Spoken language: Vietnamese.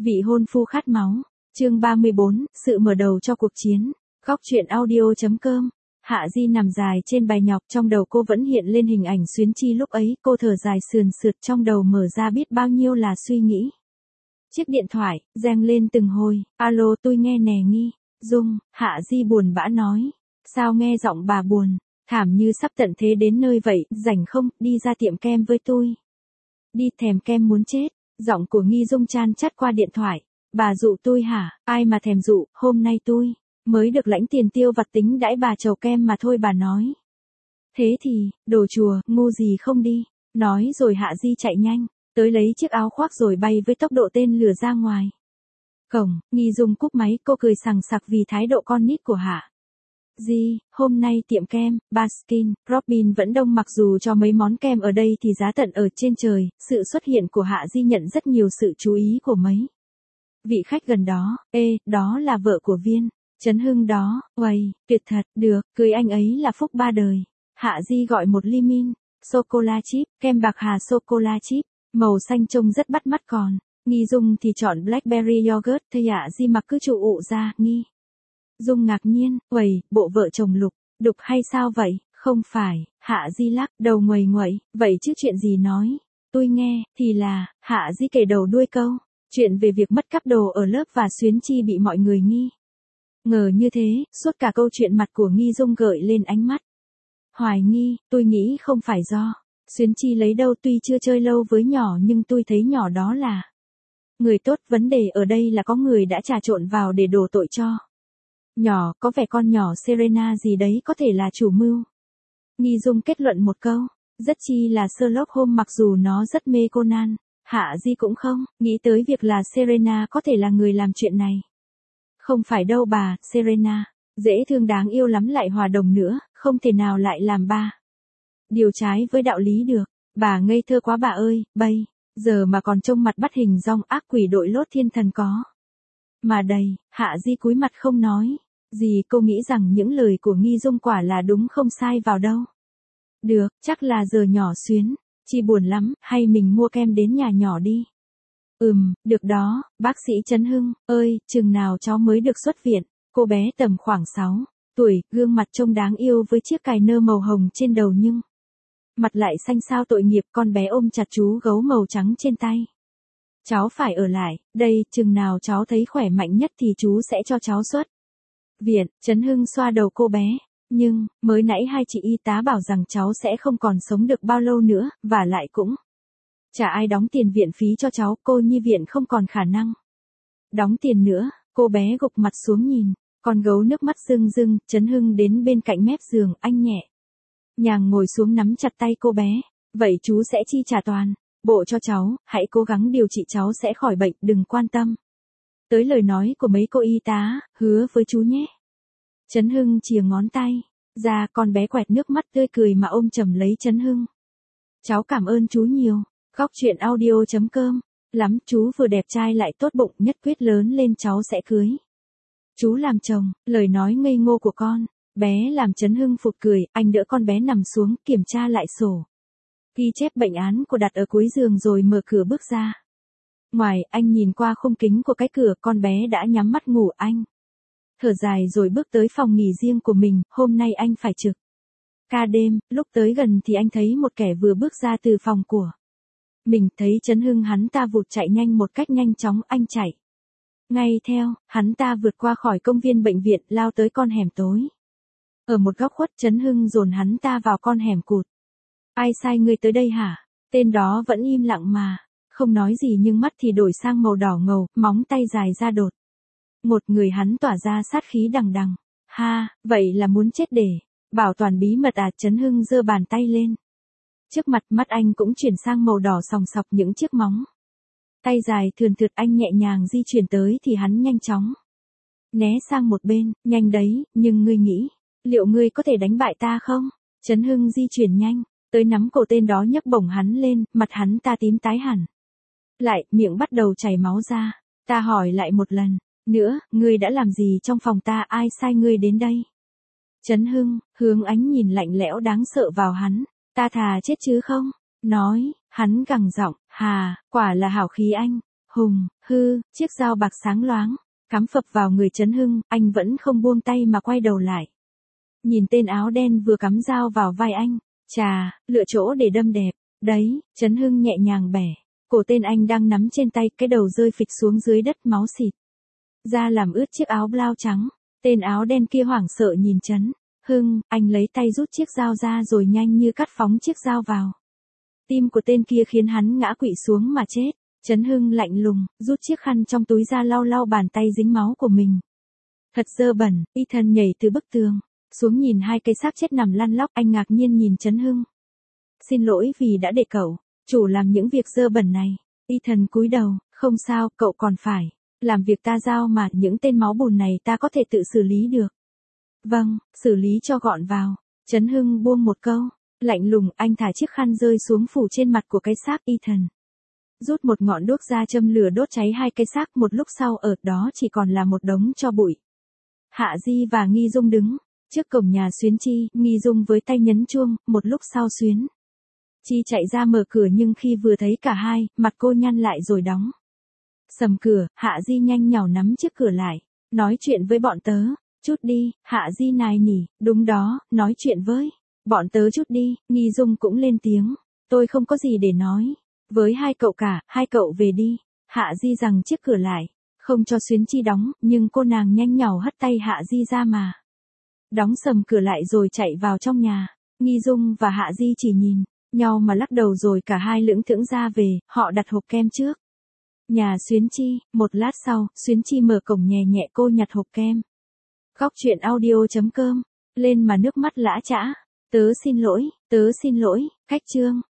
Vị hôn phu khát máu. Chương 34, sự mở đầu cho cuộc chiến. Góc truyện audio.com. Hạ Di nằm dài trên bài nhọc, trong đầu cô vẫn hiện lên hình ảnh Xuyến Chi lúc ấy, cô thở dài sườn sượt, trong đầu mở ra biết bao nhiêu là suy nghĩ. Chiếc điện thoại reng lên từng hồi. Alo, tôi nghe nè Nghi Dung. Hạ Di buồn bã nói. Sao nghe giọng bà buồn, thảm như sắp tận thế đến nơi vậy, rảnh không, đi ra tiệm kem với tôi. Đi, thèm kem muốn chết. Giọng của Nghi Dung chan chát qua điện thoại. Bà dụ tôi hả? Ai mà thèm dụ, hôm nay tôi mới được lãnh tiền tiêu vặt tính đãi bà chầu kem mà thôi, bà nói. Thế thì, đồ chùa, ngu gì không đi. Nói rồi Hạ Di chạy nhanh tới lấy chiếc áo khoác rồi bay với tốc độ tên lửa ra ngoài cổng. Nghi Dung cúp máy, cô cười sằng sặc vì thái độ con nít của Hạ Di. Hôm nay tiệm kem Baskin Robbins vẫn đông, mặc dù cho mấy món kem ở đây thì giá tận ở trên trời. Sự xuất hiện của Hạ Di nhận rất nhiều sự chú ý của mấy vị khách gần đó. Ê, đó là vợ của Viên Chấn Hưng đó. Uầy, tuyệt thật, được, cưới anh ấy là phúc ba đời. Hạ Di gọi một ly min sô-cô-la chip, kem bạc hà sô-cô-la chip, màu xanh trông rất bắt mắt, còn Nghi Dung thì chọn blackberry yogurt. Thầy Hạ Di mặc cứ trụ ụ ra. Nghi Dung ngạc nhiên. Uầy, bộ vợ chồng lục đục hay sao vậy? Không phải. Hạ Di lắc đầu nguầy nguậy. Vậy chứ chuyện gì, nói tôi nghe. Thì là, Hạ Di kể đầu đuôi câu chuyện về việc mất cắp đồ ở lớp và Xuyến Chi bị mọi người nghi ngờ như thế. Suốt cả câu chuyện mặt của Nghi Dung gợi lên ánh mắt hoài nghi. Tôi nghĩ không phải do Xuyến Chi lấy đâu, tuy chưa chơi lâu với nhỏ nhưng tôi thấy nhỏ đó là người tốt. Vấn đề ở đây là có người đã trà trộn vào để đổ tội cho nhỏ. Có vẻ con nhỏ Serena gì đấy có thể là chủ mưu. Nghi Dung kết luận một câu, rất chi là Sherlock Holmes, mặc dù nó rất mê Conan. Hạ Di cũng không nghĩ tới việc là Serena có thể là người làm chuyện này. Không phải đâu bà, Serena dễ thương đáng yêu lắm, lại hòa đồng nữa, không thể nào lại làm ba điều trái với đạo lý được. Bà ngây thơ quá bà ơi, bây giờ mà còn trông mặt bắt hình dong ác quỷ đội lốt thiên thần có mà đầy. Hạ Di cúi mặt không nói gì, cô nghĩ rằng những lời của Nghi Dung quả là đúng không sai vào đâu. Được, chắc là giờ nhỏ Xuyến Chi buồn lắm, hay mình mua kem đến nhà nhỏ đi. Được đó, bác sĩ Chấn Hưng ơi, chừng nào cháu mới được xuất viện? Cô bé tầm khoảng 6 tuổi, gương mặt trông đáng yêu với chiếc cài nơ màu hồng trên đầu nhưng mặt lại xanh xao tội nghiệp. Con bé ôm chặt chú gấu màu trắng trên tay. Cháu phải ở lại đây, chừng nào cháu thấy khỏe mạnh nhất thì chú sẽ cho cháu xuất viện. Chấn Hưng xoa đầu cô bé. Nhưng, mới nãy hai chị y tá bảo rằng cháu sẽ không còn sống được bao lâu nữa, và lại cũng chả ai đóng tiền viện phí cho cháu. Cô nhi viện không còn khả năng đóng tiền nữa. Cô bé gục mặt xuống nhìn con gấu, nước mắt rưng rưng. Chấn Hưng đến bên cạnh mép giường, anh nhẹ nhàng ngồi xuống nắm chặt tay cô bé. Vậy chú sẽ chi trả toàn bộ cho cháu, hãy cố gắng điều trị, cháu sẽ khỏi bệnh, đừng quan tâm tới lời nói của mấy cô y tá, hứa với chú nhé. Chấn Hưng chìa ngón tay ra, con bé quẹt nước mắt tươi cười mà ôm chầm lấy Chấn Hưng. Cháu cảm ơn chú nhiều. Góc truyện audio.com. Lắm, chú vừa đẹp trai lại tốt bụng, nhất quyết lớn lên cháu sẽ cưới chú làm chồng. Lời nói ngây ngô của con bé làm Chấn Hưng phụt cười. Anh đỡ con bé nằm xuống, kiểm tra lại sổ ghi chép bệnh án của đặt ở cuối giường rồi mở cửa bước ra ngoài. Anh nhìn qua khung kính của cái cửa, con bé đã nhắm mắt ngủ. Anh thở dài rồi bước tới phòng nghỉ riêng của mình. Hôm nay anh phải trực ca đêm. Lúc tới gần thì anh thấy một kẻ vừa bước ra từ phòng của mình. Thấy Chấn Hưng, hắn ta vụt chạy nhanh một cách nhanh chóng. Anh chạy ngay theo. Hắn ta vượt qua khỏi công viên bệnh viện, lao tới con hẻm tối ở một góc khuất. Chấn Hưng dồn hắn ta vào con hẻm cụt. Ai sai ngươi tới đây hả? Tên đó vẫn im lặng mà không nói gì, nhưng mắt thì đổi sang màu đỏ ngầu, móng tay dài ra đột một người. Hắn tỏa ra sát khí đằng đằng. Ha, vậy là muốn chết để bảo toàn bí mật à? Chấn Hưng giơ bàn tay lên trước mặt, mắt anh cũng chuyển sang màu đỏ sòng sọc. Những chiếc móng tay dài thườn thượt anh nhẹ nhàng di chuyển tới thì hắn nhanh chóng né sang một bên. Nhanh đấy, nhưng ngươi nghĩ liệu ngươi có thể đánh bại ta không? Chấn Hưng di chuyển nhanh tới nắm cổ tên đó, nhấc bổng hắn lên. Mặt hắn ta tím tái hẳn lại, miệng bắt đầu chảy máu ra. Ta hỏi lại một lần nữa, ngươi đã làm gì trong phòng ta? Ai sai ngươi đến đây? Chấn Hưng hướng ánh nhìn lạnh lẽo đáng sợ vào hắn. Ta thà chết chứ không nói. Hắn gằn giọng. Hà, quả là hảo khí anh. Hùng, hư, chiếc dao bạc sáng loáng, cắm phập vào người Trấn Hưng, anh vẫn không buông tay mà quay đầu lại. Nhìn tên áo đen vừa cắm dao vào vai anh, chà, lựa chỗ để đâm đẹp, đấy, Trấn Hưng nhẹ nhàng bẻ. Cổ tên anh đang nắm trên tay, cái đầu rơi phịch xuống dưới đất máu xịt. Da làm ướt chiếc áo blau trắng, tên áo đen kia hoảng sợ nhìn Trấn Hưng, anh lấy tay rút chiếc dao ra rồi nhanh như cắt phóng chiếc dao vào. Tim của tên kia khiến hắn ngã quỵ xuống mà chết. Trấn Hưng lạnh lùng, rút chiếc khăn trong túi ra lau lau bàn tay dính máu của mình. Thật dơ bẩn, Ethan nhảy từ bức tường xuống nhìn hai cây xác chết nằm lăn lóc, anh ngạc nhiên nhìn Trấn Hưng. Xin lỗi vì đã để cậu, chủ làm những việc dơ bẩn này. Ethan cúi đầu, không sao, cậu còn phải làm việc ta giao mà, những tên máu bùn này ta có thể tự xử lý được. Vâng, xử lý cho gọn vào. Trấn Hưng buông một câu, lạnh lùng, anh thả chiếc khăn rơi xuống phủ trên mặt của cái xác Ethan. Rút một ngọn đuốc ra châm lửa đốt cháy hai cây xác, một lúc sau ở đó chỉ còn là một đống tro bụi. Hạ Di và Nghi Dung đứng trước cổng nhà Xuyến Chi, Nghi Dung với tay nhấn chuông, một lúc sau Xuyến Chi chạy ra mở cửa nhưng khi vừa thấy cả hai, mặt cô nhăn lại rồi đóng sầm cửa. Hạ Di nhanh nhảu nắm chiếc cửa lại, nói chuyện với bọn tớ, chút đi. Hạ Di nài nỉ, đúng đó, nói chuyện với bọn tớ chút đi. Nghi Dung cũng lên tiếng, tôi không có gì để nói với hai cậu cả, hai cậu về đi. Hạ Di giằng chiếc cửa lại, không cho Xuyến Chi đóng, nhưng cô nàng nhanh nhảu hất tay Hạ Di ra mà đóng sầm cửa lại rồi chạy vào trong nhà. Nghi Dung và Hạ Di chỉ nhìn nhau mà lắc đầu rồi cả hai lững thững ra về. Họ đặt hộp kem trước nhà Xuyến Chi. Một lát sau, Xuyến Chi mở cổng nhẹ nhẹ, cô nhặt hộp kem. Góc truyện audio.com lên mà nước mắt lã chã. Tớ xin lỗi, cách chương.